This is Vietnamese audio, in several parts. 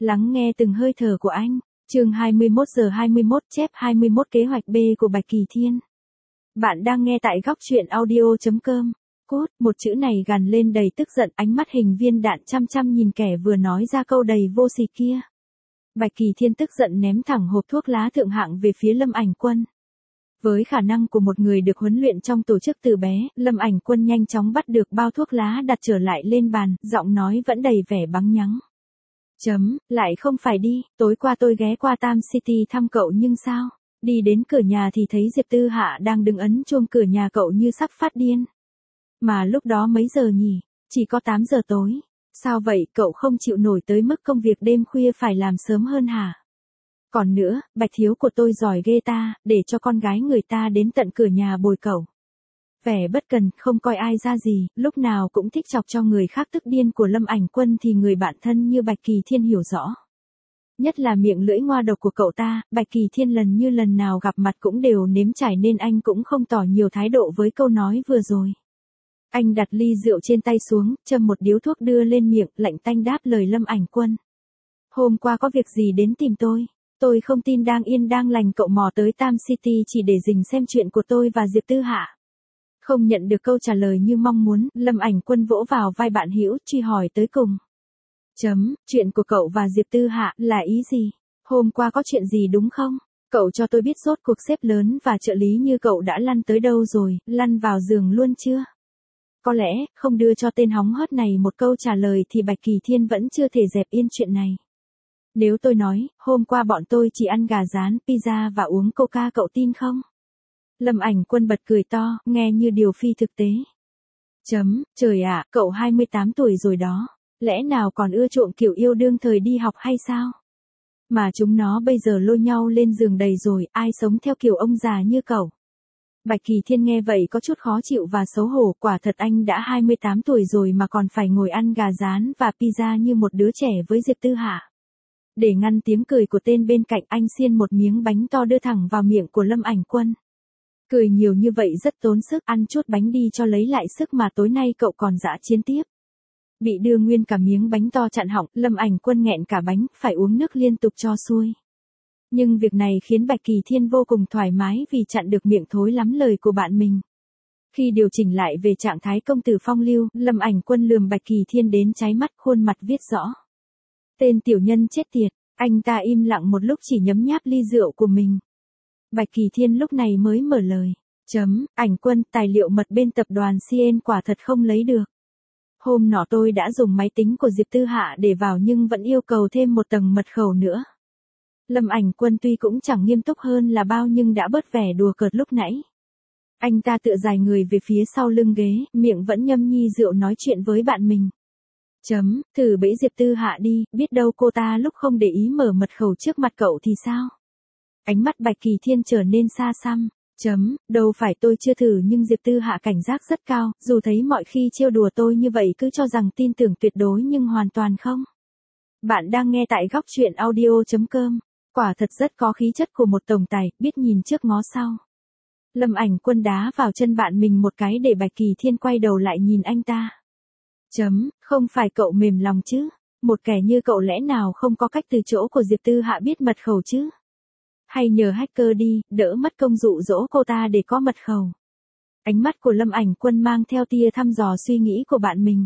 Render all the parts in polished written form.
Lắng nghe từng hơi thở của anh. Chương 21 giờ 21 chép 21 kế hoạch B của Bạch Kỳ Thiên. Bạn đang nghe tại góc truyện audio.com. Cốt, một chữ này gằn lên đầy tức giận, ánh mắt hình viên đạn chăm chăm nhìn kẻ vừa nói ra câu đầy vô sỉ kia. Bạch Kỳ Thiên tức giận ném thẳng hộp thuốc lá thượng hạng về phía Lâm Ảnh Quân. Với khả năng của một người được huấn luyện trong tổ chức từ bé, Lâm Ảnh Quân nhanh chóng bắt được bao thuốc lá đặt trở lại lên bàn, giọng nói vẫn đầy vẻ bắn nhắng. Lại không phải đi, tối qua tôi ghé qua Tam City thăm cậu nhưng sao? Đi đến cửa nhà thì thấy Diệp Tư Hạ đang đứng ấn chuông cửa nhà cậu như sắp phát điên. Mà lúc đó mấy giờ nhỉ? Chỉ có 8 giờ tối. Sao vậy, cậu không chịu nổi tới mức công việc đêm khuya phải làm sớm hơn hả? Còn nữa, Bạch thiếu của tôi giỏi ghê ta, để cho con gái người ta đến tận cửa nhà bồi cậu. Vẻ bất cần, không coi ai ra gì, lúc nào cũng thích chọc cho người khác tức điên của Lâm Ảnh Quân thì người bạn thân như Bạch Kỳ Thiên hiểu rõ. Nhất là miệng lưỡi ngoa độc của cậu ta, Bạch Kỳ Thiên lần như lần nào gặp mặt cũng đều nếm trải nên anh cũng không tỏ nhiều thái độ với câu nói vừa rồi. Anh đặt ly rượu trên tay xuống, châm một điếu thuốc đưa lên miệng, lạnh tanh đáp lời Lâm Ảnh Quân. Hôm qua có việc gì đến tìm tôi? Tôi không tin đang yên đang lành cậu mò tới Tam City chỉ để rình xem chuyện của tôi và Diệp Tư Hạ. Không nhận được câu trả lời như mong muốn, Lâm Ảnh Quân vỗ vào vai bạn hữu, truy hỏi tới cùng. Chuyện của cậu và Diệp Tư Hạ là ý gì? Hôm qua có chuyện gì đúng không? Cậu cho tôi biết rốt cuộc sếp lớn và trợ lý như cậu đã lăn tới đâu rồi, lăn vào giường luôn chưa? Có lẽ, không đưa cho tên hóng hớt này một câu trả lời thì Bạch Kỳ Thiên vẫn chưa thể dẹp yên chuyện này. Nếu tôi nói, hôm qua bọn tôi chỉ ăn gà rán, pizza và uống coca cậu tin không? Lâm Ảnh Quân bật cười to, nghe như điều phi thực tế. Trời ạ, cậu 28 tuổi rồi đó, lẽ nào còn ưa chuộng kiểu yêu đương thời đi học hay sao? Mà chúng nó bây giờ lôi nhau lên giường đầy rồi, ai sống theo kiểu ông già như cậu? Bạch Kỳ Thiên nghe vậy có chút khó chịu và xấu hổ, quả thật anh đã 28 tuổi rồi mà còn phải ngồi ăn gà rán và pizza như một đứa trẻ với Diệp Tư Hạ. Để ngăn tiếng cười của tên bên cạnh, anh xiên một miếng bánh to đưa thẳng vào miệng của Lâm Ảnh Quân. Cười nhiều như vậy rất tốn sức, ăn chút bánh đi cho lấy lại sức mà tối nay cậu còn dã chiến tiếp. Bị đưa nguyên cả miếng bánh to chặn họng, Lâm Ảnh Quân nghẹn cả bánh, phải uống nước liên tục cho xuôi. Nhưng việc này khiến Bạch Kỳ Thiên vô cùng thoải mái vì chặn được miệng thối lắm lời của bạn mình. Khi điều chỉnh lại về trạng thái công tử phong lưu, Lâm Ảnh Quân lườm Bạch Kỳ Thiên đến cháy mắt, khuôn mặt viết rõ. Tên tiểu nhân chết tiệt, anh ta im lặng một lúc chỉ nhấm nháp ly rượu của mình. Bạch Kỳ Thiên lúc này mới mở lời. Ảnh Quân, tài liệu mật bên tập đoàn CN quả thật không lấy được. Hôm nọ tôi đã dùng máy tính của Diệp Tư Hạ để vào nhưng vẫn yêu cầu thêm một tầng mật khẩu nữa. Lâm Ảnh Quân tuy cũng chẳng nghiêm túc hơn là bao nhưng đã bớt vẻ đùa cợt lúc nãy. Anh ta tựa dài người về phía sau lưng ghế, miệng vẫn nhâm nhi rượu nói chuyện với bạn mình. Thử bẫy Diệp Tư Hạ đi, biết đâu cô ta lúc không để ý mở mật khẩu trước mặt cậu thì sao? Ánh mắt Bạch Kỳ Thiên trở nên xa xăm. Đâu phải tôi chưa thử nhưng Diệp Tư Hạ cảnh giác rất cao, dù thấy mọi khi trêu đùa tôi như vậy cứ cho rằng tin tưởng tuyệt đối nhưng hoàn toàn không. Bạn đang nghe tại góc truyện audio.com. Quả thật rất có khí chất của một tổng tài, biết nhìn trước ngó sau. Lâm Ảnh Quân đá vào chân bạn mình một cái để Bạch Kỳ Thiên quay đầu lại nhìn anh ta. Không phải cậu mềm lòng chứ? Một kẻ như cậu lẽ nào không có cách từ chỗ của Diệp Tư Hạ biết mật khẩu chứ? Hay nhờ hacker đi, đỡ mất công dụ dỗ cô ta để có mật khẩu. Ánh mắt của Lâm Ảnh Quân mang theo tia thăm dò suy nghĩ của bạn mình.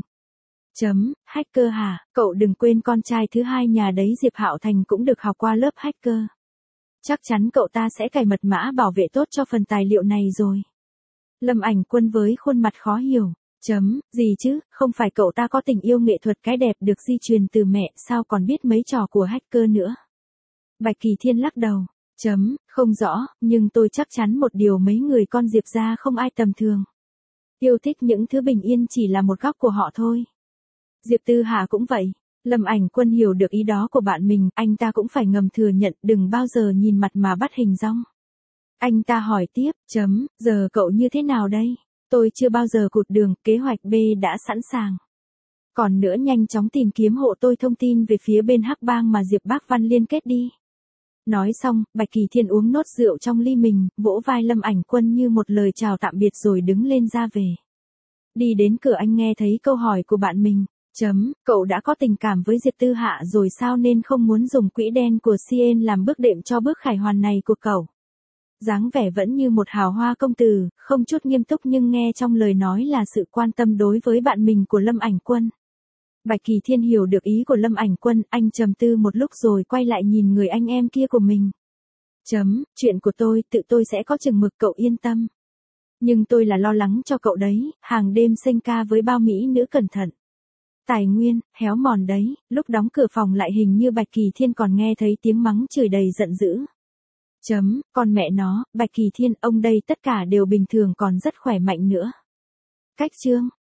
Hacker hả? Cậu đừng quên con trai thứ hai nhà đấy Diệp Hạo Thành cũng được học qua lớp hacker. Chắc chắn cậu ta sẽ cài mật mã bảo vệ tốt cho phần tài liệu này rồi. Lâm Ảnh Quân với khuôn mặt khó hiểu. Gì chứ, không phải cậu ta có tình yêu nghệ thuật cái đẹp được di truyền từ mẹ sao còn biết mấy trò của hacker nữa. Bạch Kỳ Thiên lắc đầu. Không rõ, nhưng tôi chắc chắn một điều mấy người con Diệp gia không ai tầm thường. Yêu thích những thứ bình yên chỉ là một góc của họ thôi. Diệp Tư Hạ cũng vậy. Lâm Ảnh Quân hiểu được ý đó của bạn mình, anh ta cũng phải ngầm thừa nhận, đừng bao giờ nhìn mặt mà bắt hình dong. Anh ta hỏi tiếp, giờ cậu như thế nào đây? Tôi chưa bao giờ cụt đường, kế hoạch B đã sẵn sàng. Còn nữa nhanh chóng tìm kiếm hộ tôi thông tin về phía bên Hắc Bang mà Diệp Bác Văn liên kết đi. Nói xong, Bạch Kỳ Thiên uống nốt rượu trong ly mình, vỗ vai Lâm Ảnh Quân như một lời chào tạm biệt rồi đứng lên ra về. Đi đến cửa anh nghe thấy câu hỏi của bạn mình. Cậu đã có tình cảm với Diệp Tư Hạ rồi sao nên không muốn dùng quỹ đen của CN làm bước đệm cho bước khải hoàn này của cậu. Dáng vẻ vẫn như một hào hoa công tử, không chút nghiêm túc nhưng nghe trong lời nói là sự quan tâm đối với bạn mình của Lâm Ảnh Quân. Bạch Kỳ Thiên hiểu được ý của Lâm Ảnh Quân, anh trầm tư một lúc rồi quay lại nhìn người anh em kia của mình. Chuyện của tôi, tự tôi sẽ có chừng mực, cậu yên tâm. Nhưng tôi là lo lắng cho cậu đấy, hàng đêm xanh ca với bao mỹ nữ cẩn thận. Tài nguyên, héo mòn đấy, lúc đóng cửa phòng lại hình như Bạch Kỳ Thiên còn nghe thấy tiếng mắng chửi đầy giận dữ. Con mẹ nó, Bạch Kỳ Thiên, ông đây tất cả đều bình thường còn rất khỏe mạnh nữa. Cách chương.